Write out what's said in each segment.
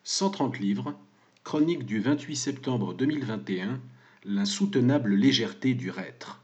130 livres, chronique du 28 septembre 2021, l'insoutenable légèreté du reître.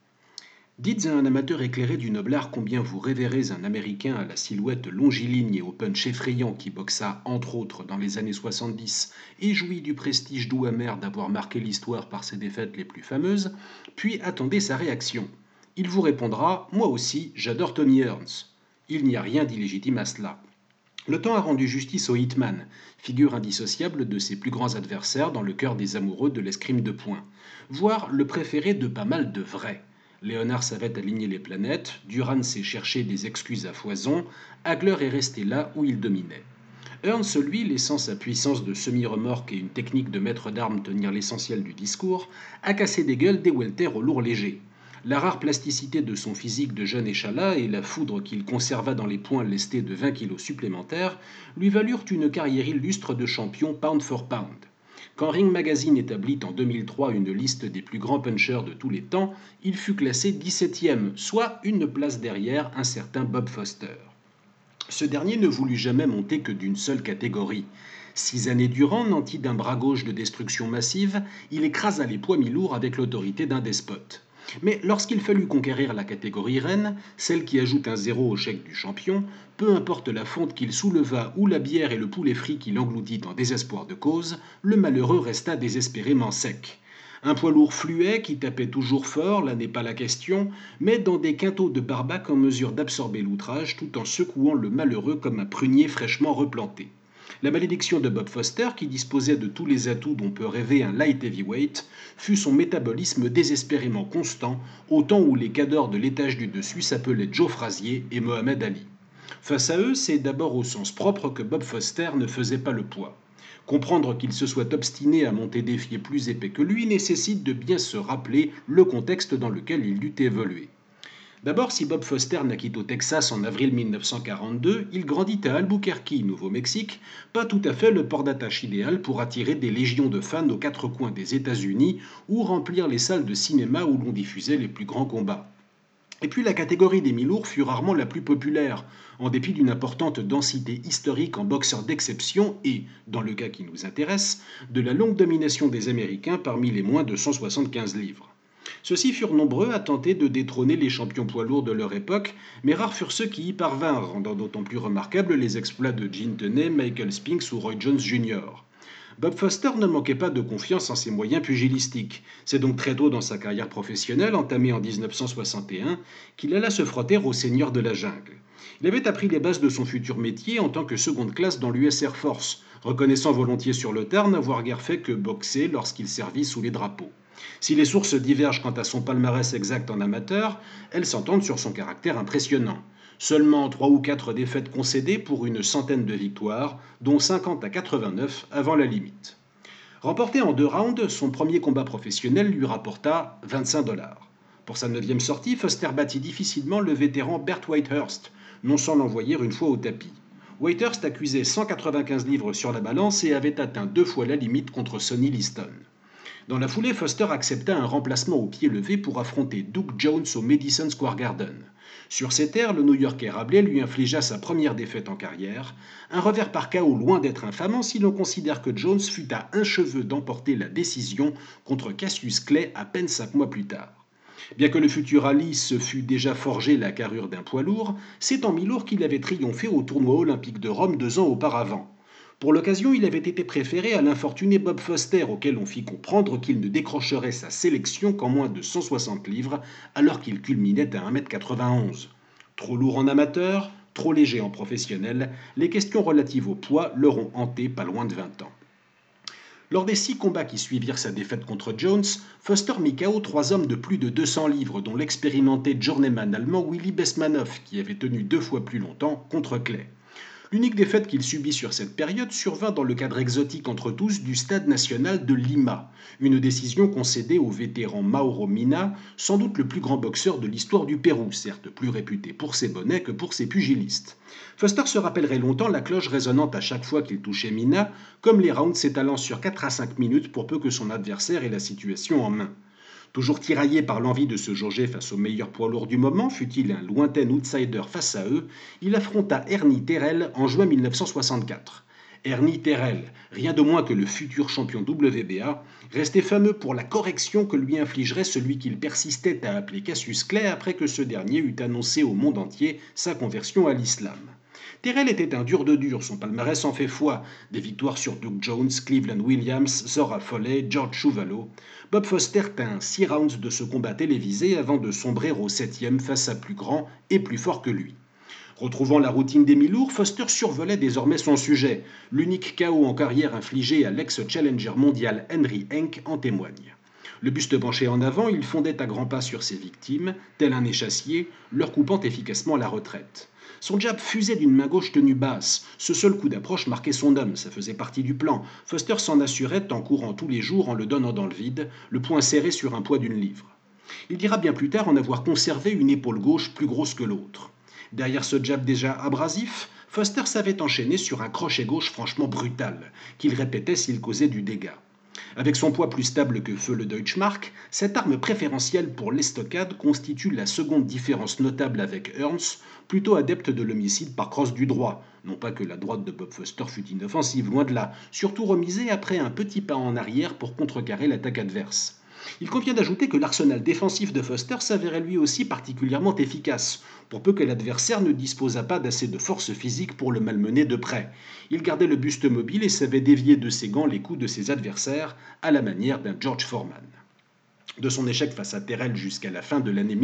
Dites à un amateur éclairé du noble art combien vous révérez un Américain à la silhouette longiligne et au punch effrayant qui boxa, entre autres, dans les années 70 et jouit du prestige doux amer d'avoir marqué l'histoire par ses défaites les plus fameuses, puis attendez sa réaction. Il vous répondra « Moi aussi, j'adore Tony Hearns ». Il n'y a rien d'illégitime à cela. Le temps a rendu justice au Hitman, figure indissociable de ses plus grands adversaires dans le cœur des amoureux de l'escrime de poing, voire le préféré de pas mal de vrais. Léonard savait aligner les planètes, Duran s'est cherché des excuses à foison, Hagler est resté là où il dominait. Hearns, lui, laissant sa puissance de semi-remorque et une technique de maître d'armes tenir l'essentiel du discours, a cassé des gueules des welters au lourd léger. La rare plasticité de son physique de jeune échalas et la foudre qu'il conserva dans les poings lestés de 20 kilos supplémentaires lui valurent une carrière illustre de champion pound for pound. Quand Ring Magazine établit en 2003 une liste des plus grands punchers de tous les temps, il fut classé 17e, soit une place derrière un certain Bob Foster. Ce dernier ne voulut jamais monter que d'une seule catégorie. 6 années durant, nanti d'un bras gauche de destruction massive, il écrasa les poids mi-lourds avec l'autorité d'un despote. Mais lorsqu'il fallut conquérir la catégorie reine, celle qui ajoute un zéro au chèque du champion, peu importe la fonte qu'il souleva ou la bière et le poulet frit qu'il engloutit en désespoir de cause, le malheureux resta désespérément sec. Un poids lourd fluet qui tapait toujours fort, là n'est pas la question, mais dans des quintaux de barbac en mesure d'absorber l'outrage tout en secouant le malheureux comme un prunier fraîchement replanté. La malédiction de Bob Foster, qui disposait de tous les atouts dont peut rêver un light heavyweight, fut son métabolisme désespérément constant, au temps où les cadors de l'étage du dessus s'appelaient Joe Frazier et Mohamed Ali. Face à eux, c'est d'abord au sens propre que Bob Foster ne faisait pas le poids. Comprendre qu'il se soit obstiné à monter défier plus épais que lui nécessite de bien se rappeler le contexte dans lequel il eut évolué. D'abord, si Bob Foster naquit au Texas en avril 1942, il grandit à Albuquerque, Nouveau-Mexique, pas tout à fait le port d'attache idéal pour attirer des légions de fans aux quatre coins des États-Unis ou remplir les salles de cinéma où l'on diffusait les plus grands combats. Et puis la catégorie des mi-lourds fut rarement la plus populaire, en dépit d'une importante densité historique en boxeurs d'exception et, dans le cas qui nous intéresse, de la longue domination des Américains parmi les moins de 175 livres. Ceux-ci furent nombreux à tenter de détrôner les champions poids lourds de leur époque, mais rares furent ceux qui y parvinrent, rendant d'autant plus remarquables les exploits de Gene Tenney, Michael Spinks ou Roy Jones Jr. Bob Foster ne manquait pas de confiance en ses moyens pugilistiques. C'est donc très tôt dans sa carrière professionnelle, entamée en 1961, qu'il alla se frotter au seigneur de la jungle. Il avait appris les bases de son futur métier en tant que seconde classe dans l'US Air Force, reconnaissant volontiers sur le tard n'avoir guère fait que boxer lorsqu'il servit sous les drapeaux. Si les sources divergent quant à son palmarès exact en amateur, elles s'entendent sur son caractère impressionnant. Seulement 3 ou 4 défaites concédées pour une centaine de victoires, dont 50 à 89 avant la limite. Remporté en 2 rounds, son premier combat professionnel lui rapporta 25 $. Pour sa 9e sortie, Foster battit difficilement le vétéran Bert Whitehurst, non sans l'envoyer une fois au tapis. Whitehurst accusait 195 livres sur la balance et avait atteint 2 fois la limite contre Sonny Liston. Dans la foulée, Foster accepta un remplacement au pied levé pour affronter Doug Jones au Madison Square Garden. Sur ces terres, le New-Yorkais Rabelais lui infligea sa première défaite en carrière, un revers par KO loin d'être infamant si l'on considère que Jones fut à un cheveu d'emporter la décision contre Cassius Clay à peine 5 mois plus tard. Bien que le futur Ali se fût déjà forgé la carrure d'un poids lourd, c'est en mi-lourd qu'il avait triomphé au tournoi olympique de Rome 2 ans auparavant. Pour l'occasion, il avait été préféré à l'infortuné Bob Foster, auquel on fit comprendre qu'il ne décrocherait sa sélection qu'en moins de 160 livres, alors qu'il culminait à 1m91. Trop lourd en amateur, trop léger en professionnel, les questions relatives au poids l'auront hanté pas loin de 20 ans. Lors des 6 combats qui suivirent sa défaite contre Jones, Foster mit KO 3 hommes de plus de 200 livres, dont l'expérimenté journeyman allemand Willy Besmanov, qui avait tenu 2 fois plus longtemps contre Clay. L'unique défaite qu'il subit sur cette période survint dans le cadre exotique entre tous du Stade national de Lima, une décision concédée au vétéran Mauro Mina, sans doute le plus grand boxeur de l'histoire du Pérou, certes plus réputé pour ses bonnets que pour ses pugilistes. Foster se rappellerait longtemps la cloche résonnante à chaque fois qu'il touchait Mina, comme les rounds s'étalant sur 4 à 5 minutes pour peu que son adversaire ait la situation en main. Toujours tiraillé par l'envie de se jauger face au meilleur poids lourd du moment, fût-il un lointain outsider face à eux, il affronta Ernie Terrell en juin 1964. Ernie Terrell, rien de moins que le futur champion WBA, restait fameux pour la correction que lui infligerait celui qu'il persistait à appeler Cassius Clay après que ce dernier eut annoncé au monde entier sa conversion à l'islam. Terrell était un dur de dur, son palmarès en fait foi. Des victoires sur Doug Jones, Cleveland Williams, Zora Folley, George Chuvalo. Bob Foster tint 6 rounds de ce combat télévisé avant de sombrer au 7e face à plus grand et plus fort que lui. Retrouvant la routine des mi-lourds, Foster survolait désormais son sujet. L'unique KO en carrière infligé à l'ex-challenger mondial Henry Henk en témoigne. Le buste penché en avant, il fondait à grands pas sur ses victimes, tel un échassier, leur coupant efficacement la retraite. Son jab fusait d'une main gauche tenue basse. Ce seul coup d'approche marquait son homme, ça faisait partie du plan. Foster s'en assurait en courant tous les jours en le donnant dans le vide, le poing serré sur un poids d'une livre. Il dira bien plus tard en avoir conservé une épaule gauche plus grosse que l'autre. Derrière ce jab déjà abrasif, Foster savait enchaîner sur un crochet gauche franchement brutal, qu'il répétait s'il causait du dégât. Avec son poids plus stable que feu le Deutschmark, cette arme préférentielle pour l'estocade constitue la seconde différence notable avec Hearns, plutôt adepte de l'homicide par crosse du droit. Non pas que la droite de Bob Foster fût inoffensive, loin de là, surtout remisée après un petit pas en arrière pour contrecarrer l'attaque adverse. Il convient d'ajouter que l'arsenal défensif de Foster s'avérait lui aussi particulièrement efficace, pour peu que l'adversaire ne disposât pas d'assez de force physique pour le malmener de près. Il gardait le buste mobile et savait dévier de ses gants les coups de ses adversaires, à la manière d'un George Foreman. De son échec face à Terrell jusqu'à la fin de l'année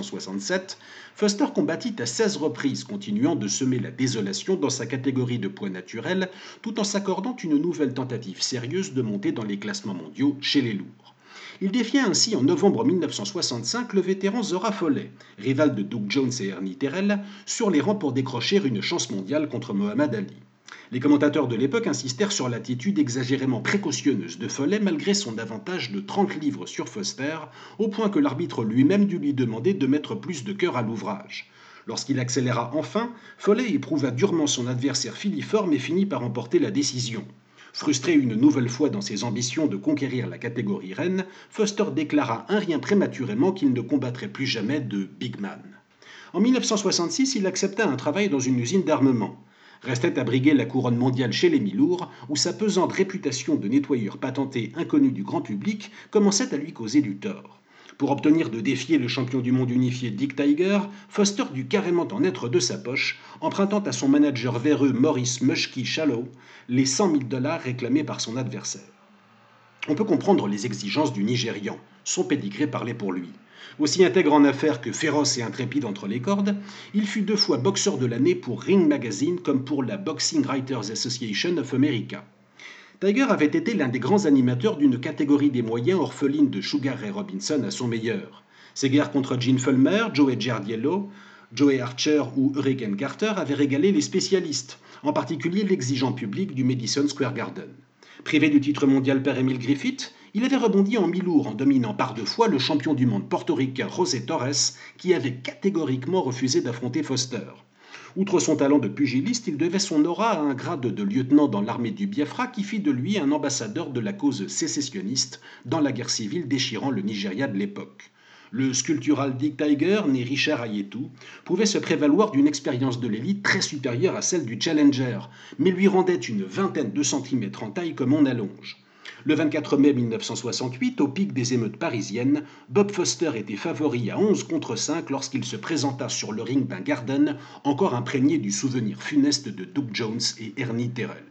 1967, Foster combattit à 16 reprises, continuant de semer la désolation dans sa catégorie de poids naturel, tout en s'accordant une nouvelle tentative sérieuse de monter dans les classements mondiaux chez les lourds. Il défia ainsi en novembre 1965 le vétéran Zora Folley, rival de Doug Jones et Ernie Terrell, sur les rangs pour décrocher une chance mondiale contre Mohamed Ali. Les commentateurs de l'époque insistèrent sur l'attitude exagérément précautionneuse de Folley malgré son avantage de 30 livres sur Foster, au point que l'arbitre lui-même dut lui demander de mettre plus de cœur à l'ouvrage. Lorsqu'il accéléra enfin, Folley éprouva durement son adversaire filiforme et finit par emporter la décision. Frustré une nouvelle fois dans ses ambitions de conquérir la catégorie reine, Foster déclara un rien prématurément qu'il ne combattrait plus jamais de Big Man. En 1966, il accepta un travail dans une usine d'armement. Restait à briguer la couronne mondiale chez les mi-lourds, où sa pesante réputation de nettoyeur patenté inconnu du grand public commençait à lui causer du tort. Pour obtenir de défier le champion du monde unifié Dick Tiger, Foster dut carrément en être de sa poche, empruntant à son manager véreux Maurice Mushkey Shallow les 100 000 $ réclamés par son adversaire. On peut comprendre les exigences du Nigérian, son pédigré parlait pour lui. Aussi intègre en affaires que féroce et intrépide entre les cordes, il fut 2 fois boxeur de l'année pour Ring Magazine comme pour la Boxing Writers Association of America. Tiger avait été l'un des grands animateurs d'une catégorie des moyens orpheline de Sugar Ray Robinson à son meilleur. Ses guerres contre Gene Fulmer, Joey Giardiello, Joey Archer ou Hurricane Carter avaient régalé les spécialistes, en particulier l'exigeant public du Madison Square Garden. Privé du titre mondial par Emil Griffith, il avait rebondi en mi-lourd en dominant par 2 fois le champion du monde portoricain José Torres, qui avait catégoriquement refusé d'affronter Foster. Outre son talent de pugiliste, il devait son aura à un grade de lieutenant dans l'armée du Biafra qui fit de lui un ambassadeur de la cause sécessionniste dans la guerre civile déchirant le Nigeria de l'époque. Le sculptural Dick Tiger, né Richard Ayetou, pouvait se prévaloir d'une expérience de l'élite très supérieure à celle du challenger, mais lui rendait une vingtaine de centimètres en taille comme on allonge. Le 24 mai 1968, au pic des émeutes parisiennes, Bob Foster était favori à 11 contre 5 lorsqu'il se présenta sur le ring d'un Garden encore imprégné du souvenir funeste de Doug Jones et Ernie Terrell.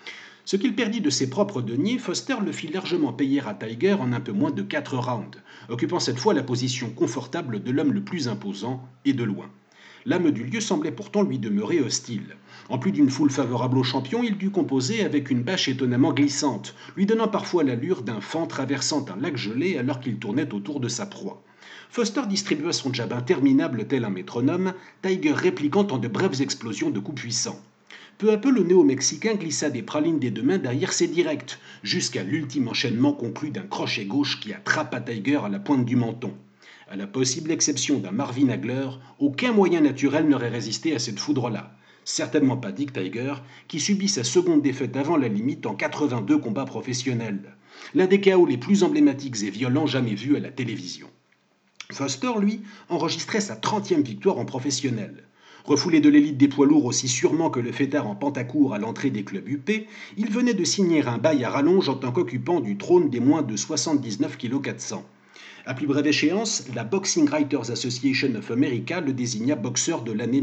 Ce qu'il perdit de ses propres deniers, Foster le fit largement payer à Tiger en un peu moins de 4 rounds, occupant cette fois la position confortable de l'homme le plus imposant et de loin. L'âme du lieu semblait pourtant lui demeurer hostile. En plus d'une foule favorable au champion, il dut composer avec une bâche étonnamment glissante, lui donnant parfois l'allure d'un faon traversant un lac gelé alors qu'il tournait autour de sa proie. Foster distribua son jab interminable tel un métronome, Tiger répliquant en de brèves explosions de coups puissants. Peu à peu, le néo-mexicain glissa des pralines des 2 mains derrière ses directs, jusqu'à l'ultime enchaînement conclu d'un crochet gauche qui attrapa Tiger à la pointe du menton. À la possible exception d'un Marvin Hagler, aucun moyen naturel n'aurait résisté à cette foudre-là. Certainement pas Dick Tiger, qui subit sa seconde défaite avant la limite en 82 combats professionnels. L'un des chaos les plus emblématiques et violents jamais vus à la télévision. Foster, lui, enregistrait sa 30e victoire en professionnel. Refoulé de l'élite des poids lourds aussi sûrement que le fêtard en pantacourt à l'entrée des clubs UP, il venait de signer un bail à rallonge en tant qu'occupant du trône des moins de 79 kg 400. À plus brève échéance, la Boxing Writers Association of America le désigna boxeur de l'année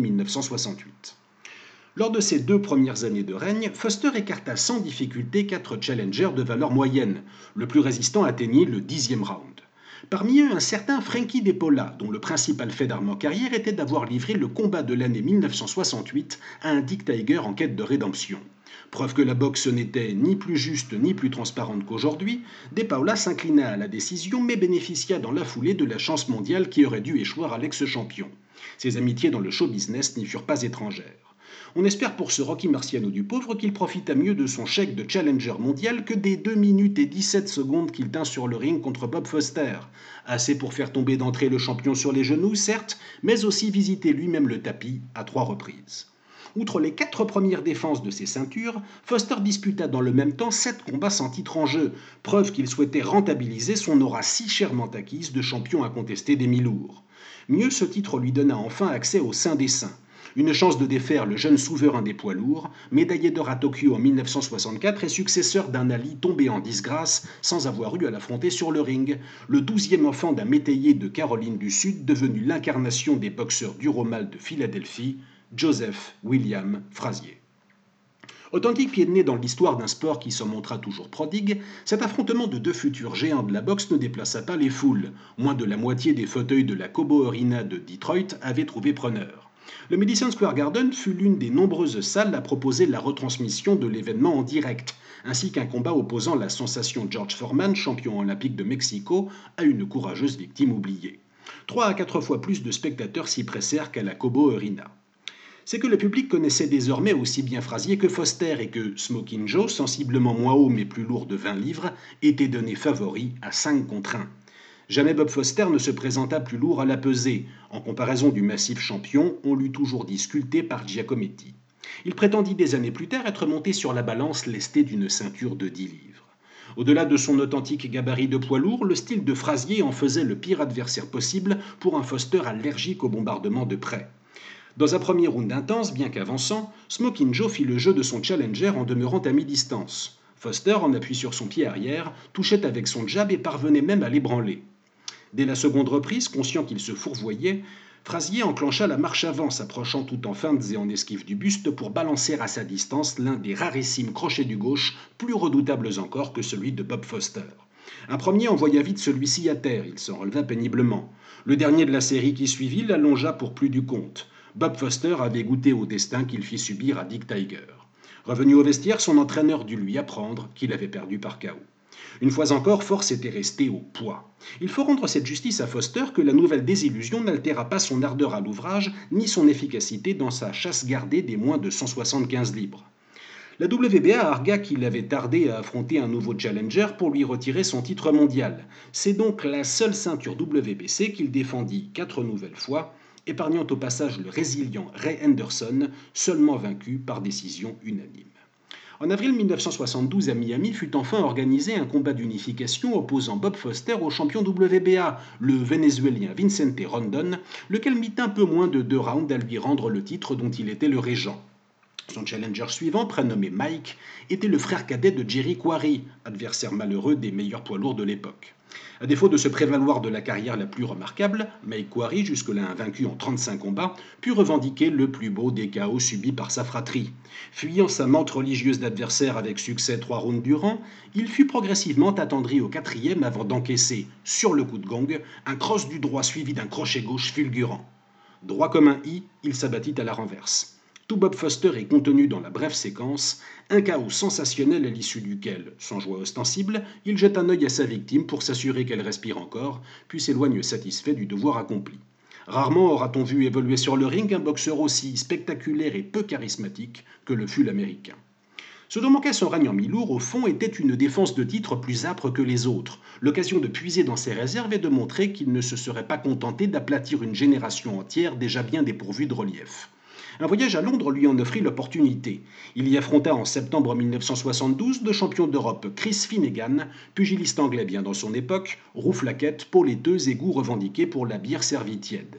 1968. Lors de ses 2 premières années de règne, Foster écarta sans difficulté 4 challengers de valeur moyenne. Le plus résistant atteignit le 10e round. Parmi eux, un certain Frankie DePaula, dont le principal fait d'armes en carrière était d'avoir livré le combat de l'année 1968 à un Dick Tiger en quête de rédemption. Preuve que la boxe n'était ni plus juste ni plus transparente qu'aujourd'hui, DePaula s'inclina à la décision mais bénéficia dans la foulée de la chance mondiale qui aurait dû échoir à l'ex-champion. Ses amitiés dans le show business n'y furent pas étrangères. On espère pour ce Rocky Marciano du pauvre qu'il profita mieux de son chèque de challenger mondial que des 2 minutes et 17 secondes qu'il tint sur le ring contre Bob Foster. Assez pour faire tomber d'entrée le champion sur les genoux, certes, mais aussi visiter lui-même le tapis à 3 reprises. Outre les 4 premières défenses de ses ceintures, Foster disputa dans le même temps 7 combats sans titre en jeu, preuve qu'il souhaitait rentabiliser son aura si chèrement acquise de champion incontesté des mi-lourds. Mieux, ce titre lui donna enfin accès au Saint des Saints. Une chance de défaire le jeune souverain des poids lourds, médaillé d'or à Tokyo en 1964 et successeur d'un Ali tombé en disgrâce sans avoir eu à l'affronter sur le ring, le 12e enfant d'un métayer de Caroline du Sud devenu l'incarnation des boxeurs du Romal de Philadelphie, Joseph William Frazier. Authentique pied de nez dans l'histoire d'un sport qui s'en montra toujours prodigue, cet affrontement de 2 futurs géants de la boxe ne déplaça pas les foules. Moins de la moitié des fauteuils de la Cobo Arena de Detroit avaient trouvé preneur. Le Madison Square Garden fut l'une des nombreuses salles à proposer la retransmission de l'événement en direct, ainsi qu'un combat opposant la sensation George Foreman, champion olympique de Mexico, à une courageuse victime oubliée. 3 à 4 fois plus de spectateurs s'y pressèrent qu'à la Cobo Arena. C'est que le public connaissait désormais aussi bien Frazier que Foster et que Smoking Joe, sensiblement moins haut mais plus lourd de 20 livres, était donné favori à 5 contre 1. Jamais Bob Foster ne se présenta plus lourd à la pesée. En comparaison du massif champion, on l'eût toujours dit sculpté par Giacometti. Il prétendit des années plus tard être monté sur la balance lestée d'une ceinture de 10 livres. Au-delà de son authentique gabarit de poids lourd, le style de Frazier en faisait le pire adversaire possible pour un Foster allergique au bombardement de près. Dans un premier round intense, bien qu'avançant, Smoking Joe fit le jeu de son challenger en demeurant à mi-distance. Foster, en appui sur son pied arrière, touchait avec son jab et parvenait même à l'ébranler. Dès la seconde reprise, conscient qu'il se fourvoyait, Frazier enclencha la marche avant, s'approchant tout en feintes et en esquive du buste pour balancer à sa distance l'un des rarissimes crochets du gauche, plus redoutables encore que celui de Bob Foster. Un premier envoya vite celui-ci à terre, il s'en releva péniblement. Le dernier de la série qui suivit l'allongea pour plus du compte. Bob Foster avait goûté au destin qu'il fit subir à Dick Tiger. Revenu au vestiaire, son entraîneur dut lui apprendre qu'il avait perdu par KO. Une fois encore, force était restée au poids. Il faut rendre cette justice à Foster que la nouvelle désillusion n'altéra pas son ardeur à l'ouvrage ni son efficacité dans sa chasse gardée des moins de 175 livres. La WBA argua qu'il avait tardé à affronter un nouveau challenger pour lui retirer son titre mondial. C'est donc la seule ceinture WBC qu'il défendit 4 nouvelles fois, épargnant au passage le résilient Ray Henderson, seulement vaincu par décision unanime. En avril 1972, à Miami, fut enfin organisé un combat d'unification opposant Bob Foster au champion WBA, le Vénézuélien Vicente Rondon, lequel mit un peu moins de 2 rounds à lui rendre le titre dont il était le régent. Son challenger suivant, prénommé Mike, était le frère cadet de Jerry Quarry, adversaire malheureux des meilleurs poids lourds de l'époque. À défaut de se prévaloir de la carrière la plus remarquable, Mike Quarry, jusque-là invaincu en 35 combats, put revendiquer le plus beau des chaos subis par sa fratrie. Fuyant sa menthe religieuse d'adversaire avec succès 3 rounds durant, il fut progressivement attendri au 4e avant d'encaisser, sur le coup de gong, un cross du droit suivi d'un crochet gauche fulgurant. Droit comme un i, il s'abattit à la renverse. Tout Bob Foster est contenu dans la brève séquence, un chaos sensationnel à l'issue duquel, sans joie ostensible, il jette un œil à sa victime pour s'assurer qu'elle respire encore, puis s'éloigne satisfait du devoir accompli. Rarement aura-t-on vu évoluer sur le ring un boxeur aussi spectaculaire et peu charismatique que le fut l'Américain. Ce dont manquait son règne en mi-lourd, au fond, était une défense de titre plus âpre que les autres, l'occasion de puiser dans ses réserves et de montrer qu'il ne se serait pas contenté d'aplatir une génération entière déjà bien dépourvue de relief. Un voyage à Londres lui en offrit l'opportunité. Il y affronta en septembre 1972 deux champions d'Europe, Chris Finnegan, pugiliste anglais bien dans son époque, rouflaquette, peau laiteuse et goût revendiqué pour la bière servie tiède.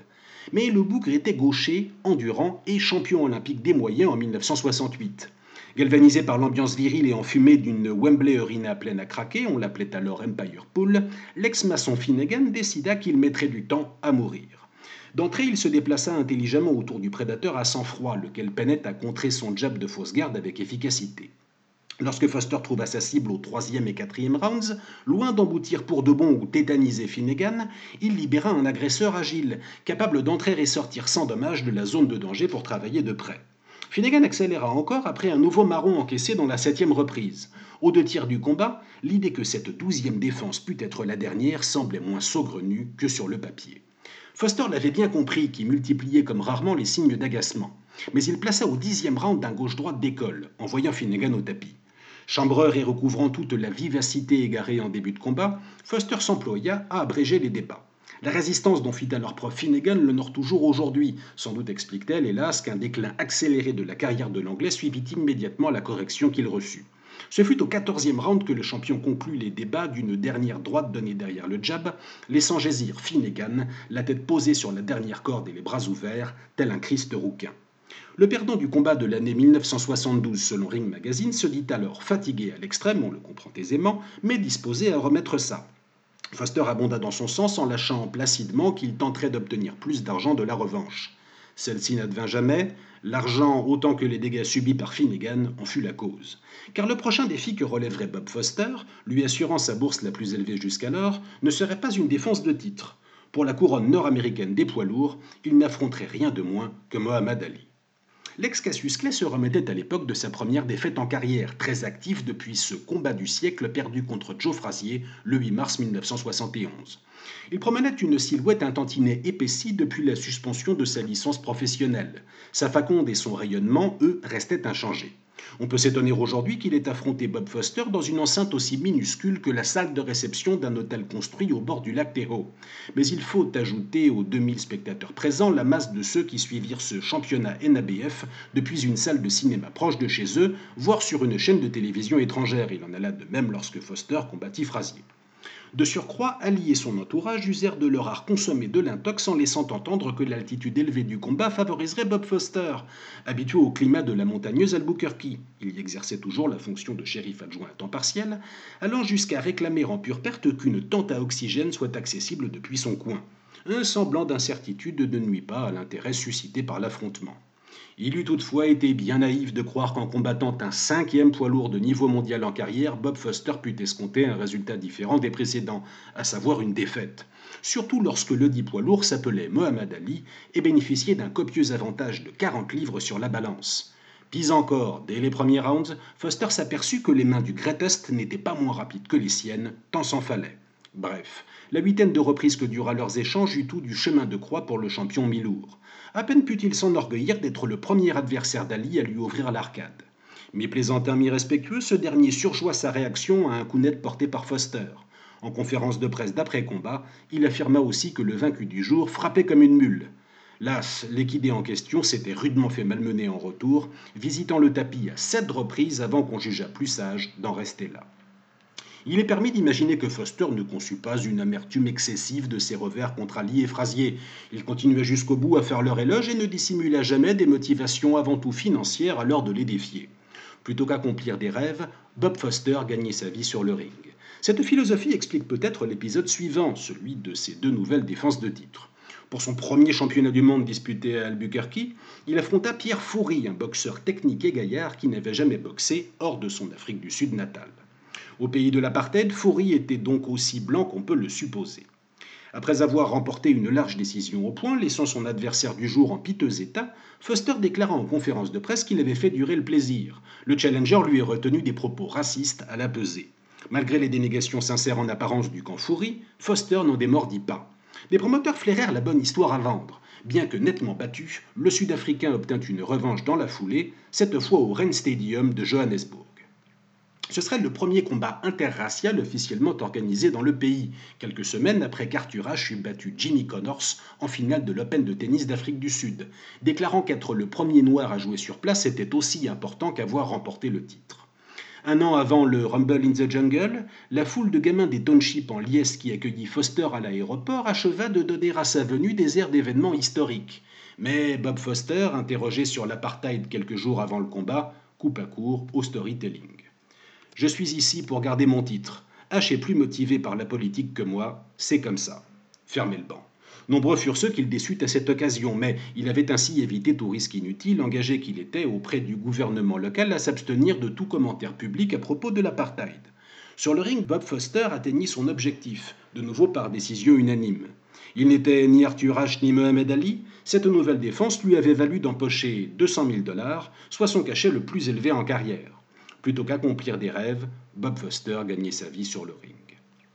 Mais le bougre était gaucher, endurant et champion olympique des moyens en 1968. Galvanisé par l'ambiance virile et enfumée d'une Wembley Arena pleine à craquer, on l'appelait alors Empire Pool, l'ex-maçon Finnegan décida qu'il mettrait du temps à mourir. D'entrée, il se déplaça intelligemment autour du prédateur à sang-froid, lequel peinait à contrer son jab de fausse garde avec efficacité. Lorsque Foster trouva sa cible au 3e et 4e rounds, loin d'emboutir pour de bon ou tétaniser Finnegan, il libéra un agresseur agile, capable d'entrer et sortir sans dommage de la zone de danger pour travailler de près. Finnegan accéléra encore après un nouveau marron encaissé dans la 7e reprise. Aux 2 tiers du combat, l'idée que cette 12e défense pût être la dernière semblait moins saugrenue que sur le papier. Foster l'avait bien compris, qui multipliait comme rarement les signes d'agacement. Mais il plaça au 10e round un gauche-droite d'école, en voyant Finnegan au tapis. Chambreur et recouvrant toute la vivacité égarée en début de combat, Foster s'employa à abréger les débats. La résistance dont fit alors preuve Finnegan l'honore toujours aujourd'hui. Sans doute explique-t-elle, hélas, qu'un déclin accéléré de la carrière de l'Anglais suivit immédiatement la correction qu'il reçut. Ce fut au 14e round que le champion conclut les débats d'une dernière droite donnée derrière le jab, laissant jaisir Finnegan, la tête posée sur la dernière corde et les bras ouverts, tel un Christ rouquin. Le perdant du combat de l'année 1972 selon Ring Magazine se dit alors fatigué à l'extrême, on le comprend aisément, mais disposé à remettre ça. Foster abonda dans son sens en lâchant placidement qu'il tenterait d'obtenir plus d'argent de la revanche. Celle-ci n'advint jamais, l'argent autant que les dégâts subis par Finnegan en fut la cause. Car le prochain défi que relèverait Bob Foster, lui assurant sa bourse la plus élevée jusqu'alors, ne serait pas une défense de titre. Pour la couronne nord-américaine des poids lourds, il n'affronterait rien de moins que Mohamed Ali. L'ex-Cassius Clay se remettait à l'époque de sa première défaite en carrière, très actif depuis ce combat du siècle perdu contre Joe Frazier le 8 mars 1971. Il promenait une silhouette un tantinet épaissie depuis la suspension de sa licence professionnelle. Sa faconde et son rayonnement, eux, restaient inchangés. On peut s'étonner aujourd'hui qu'il ait affronté Bob Foster dans une enceinte aussi minuscule que la salle de réception d'un hôtel construit au bord du lac Tahoe. Mais il faut ajouter aux 2000 spectateurs présents la masse de ceux qui suivirent ce championnat NABF depuis une salle de cinéma proche de chez eux, voire sur une chaîne de télévision étrangère. Il en alla de même lorsque Foster combattit Frazier. De surcroît, Ali et son entourage usèrent de leur art consommé de l'intox en laissant entendre que l'altitude élevée du combat favoriserait Bob Foster. Habitué au climat de la montagneuse Albuquerque, il y exerçait toujours la fonction de shérif adjoint à temps partiel, allant jusqu'à réclamer en pure perte qu'une tente à oxygène soit accessible depuis son coin. Un semblant d'incertitude ne nuit pas à l'intérêt suscité par l'affrontement. Il eût toutefois été bien naïf de croire qu'en combattant un 5e poids lourd de niveau mondial en carrière, Bob Foster put escompter un résultat différent des précédents, à savoir une défaite. Surtout lorsque le dit poids lourd s'appelait Mohamed Ali et bénéficiait d'un copieux avantage de 40 livres sur la balance. Pis encore, dès les premiers rounds, Foster s'aperçut que les mains du greatest n'étaient pas moins rapides que les siennes, tant s'en fallait. Bref, la huitaine de reprises que dura leurs échanges eut tout du chemin de croix pour le champion mi-lourd. À peine put-il s'enorgueillir d'être le premier adversaire d'Ali à lui ouvrir l'arcade. Mi-plaisantin, mi-respectueux, ce dernier surjoua sa réaction à un coup net porté par Foster. En conférence de presse d'après-combat, il affirma aussi que le vaincu du jour frappait comme une mule. Las, l'équidé en question s'était rudement fait malmener en retour, visitant le tapis à 7 reprises avant qu'on jugeât plus sage d'en rester là. Il est permis d'imaginer que Foster ne conçut pas une amertume excessive de ses revers contre Ali et Frazier. Il continua jusqu'au bout à faire leur éloge et ne dissimula jamais des motivations avant tout financières à l'heure de les défier. Plutôt qu'accomplir des rêves, Bob Foster gagnait sa vie sur le ring. Cette philosophie explique peut-être l'épisode suivant, celui de ses 2 nouvelles défenses de titre. Pour son premier championnat du monde disputé à Albuquerque, il affronta Pierre Fourie, un boxeur technique et gaillard qui n'avait jamais boxé hors de son Afrique du Sud natale. Au pays de l'apartheid, Fourie était donc aussi blanc qu'on peut le supposer. Après avoir remporté une large décision au point, laissant son adversaire du jour en piteux état, Foster déclara en conférence de presse qu'il avait fait durer le plaisir. Le challenger lui a retenu des propos racistes à la pesée. Malgré les dénégations sincères en apparence du camp Fourie, Foster n'en démordit pas. Les promoteurs flairèrent la bonne histoire à vendre. Bien que nettement battu, le Sud-Africain obtint une revanche dans la foulée, cette fois au Rand Stadium de Johannesburg. Ce serait le premier combat interracial officiellement organisé dans le pays, quelques semaines après qu'Arthur Ashe eut battu Jimmy Connors en finale de l'Open de tennis d'Afrique du Sud, déclarant qu'être le premier noir à jouer sur place était aussi important qu'avoir remporté le titre. Un an avant le Rumble in the Jungle, la foule de gamins des townships en liesse qui accueillit Foster à l'aéroport acheva de donner à sa venue des airs d'événements historiques. Mais Bob Foster, interrogé sur l'apartheid quelques jours avant le combat, coupa court au storytelling. Je suis ici pour garder mon titre. H est plus motivé par la politique que moi, c'est comme ça. Fermez le banc. Nombreux furent ceux qu'il déçut à cette occasion, mais il avait ainsi évité tout risque inutile, engagé qu'il était auprès du gouvernement local à s'abstenir de tout commentaire public à propos de l'apartheid. Sur le ring, Bob Foster atteignit son objectif, de nouveau par décision unanime. Il n'était ni Arthur Ashe ni Mohamed Ali, cette nouvelle défense lui avait valu d'empocher 200 000 $, soit son cachet le plus élevé en carrière. Plutôt qu'accomplir des rêves, Bob Foster gagnait sa vie sur le ring.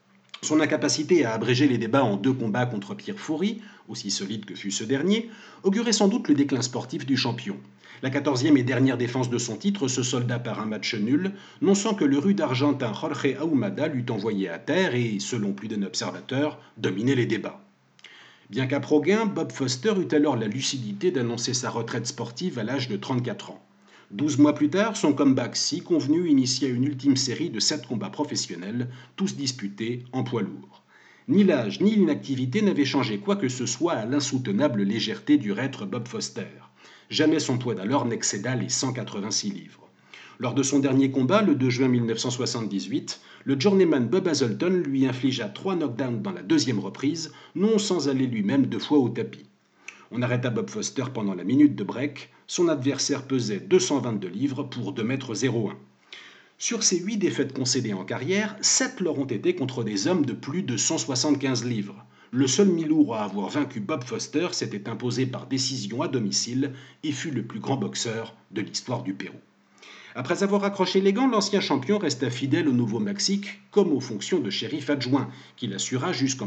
Son incapacité à abréger les débats en 2 combats contre Pierre Fourie, aussi solide que fut ce dernier, augurait sans doute le déclin sportif du champion. La 14e et dernière défense de son titre se solda par un match nul, non sans que le rude argentin Jorge Ahumada l'eût envoyé à terre et, selon plus d'un observateur, dominait les débats. Bien qu'à pro-gain, Bob Foster eut alors la lucidité d'annoncer sa retraite sportive à l'âge de 34 ans. 12 mois plus tard, son comeback si convenu initia une ultime série de 7 combats professionnels, tous disputés en poids lourd. Ni l'âge ni l'inactivité n'avaient changé quoi que ce soit à l'insoutenable légèreté du reître Bob Foster. Jamais son poids d'alors n'excéda les 186 livres. Lors de son dernier combat, le 2 juin 1978, le journeyman Bob Hazelton lui infligea 3 knockdowns dans la 2e reprise, non sans aller lui-même 2 fois au tapis. On arrêta Bob Foster pendant la minute de break. Son adversaire pesait 222 livres pour 2,01 m. Sur ces 8 défaites concédées en carrière, 7 leur ont été contre des hommes de plus de 175 livres. Le seul mi-lourd à avoir vaincu Bob Foster s'était imposé par décision à domicile et fut le plus grand boxeur de l'histoire du Pérou. Après avoir accroché les gants, l'ancien champion resta fidèle au Nouveau-Mexique comme aux fonctions de shérif adjoint, qu'il assura jusqu'en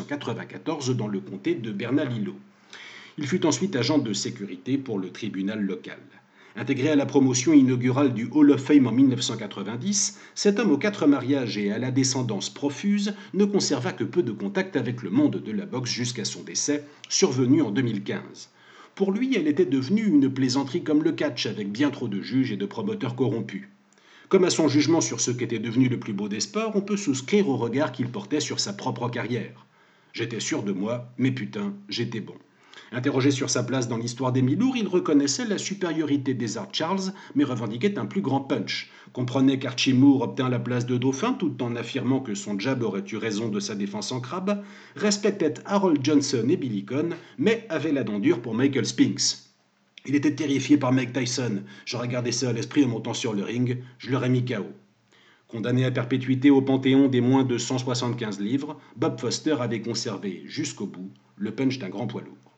1994 dans le comté de Bernalillo. Il fut ensuite agent de sécurité pour le tribunal local. Intégré à la promotion inaugurale du Hall of Fame en 1990, cet homme aux 4 mariages et à la descendance profuse ne conserva que peu de contact avec le monde de la boxe jusqu'à son décès, survenu en 2015. Pour lui, elle était devenue une plaisanterie comme le catch, avec bien trop de juges et de promoteurs corrompus. Comme à son jugement sur ce qu'était devenu le plus beau des sports, on peut souscrire au regard qu'il portait sur sa propre carrière. J'étais sûr de moi, mais putain, j'étais bon. Interrogé sur sa place dans l'histoire des mi-lourds, il reconnaissait la supériorité des Art Charles, mais revendiquait un plus grand punch. Comprenait qu'Archie Moore obtint la place de dauphin tout en affirmant que son jab aurait eu raison de sa défense en crabe, respectait Harold Johnson et Billy Conn, mais avait la dent dure pour Michael Spinks. Il était terrifié par Mike Tyson. J'aurais gardé ça à l'esprit en montant sur le ring, je l'aurais mis KO. Condamné à perpétuité au panthéon des moins de 175 livres, Bob Foster avait conservé jusqu'au bout le punch d'un grand poids lourd.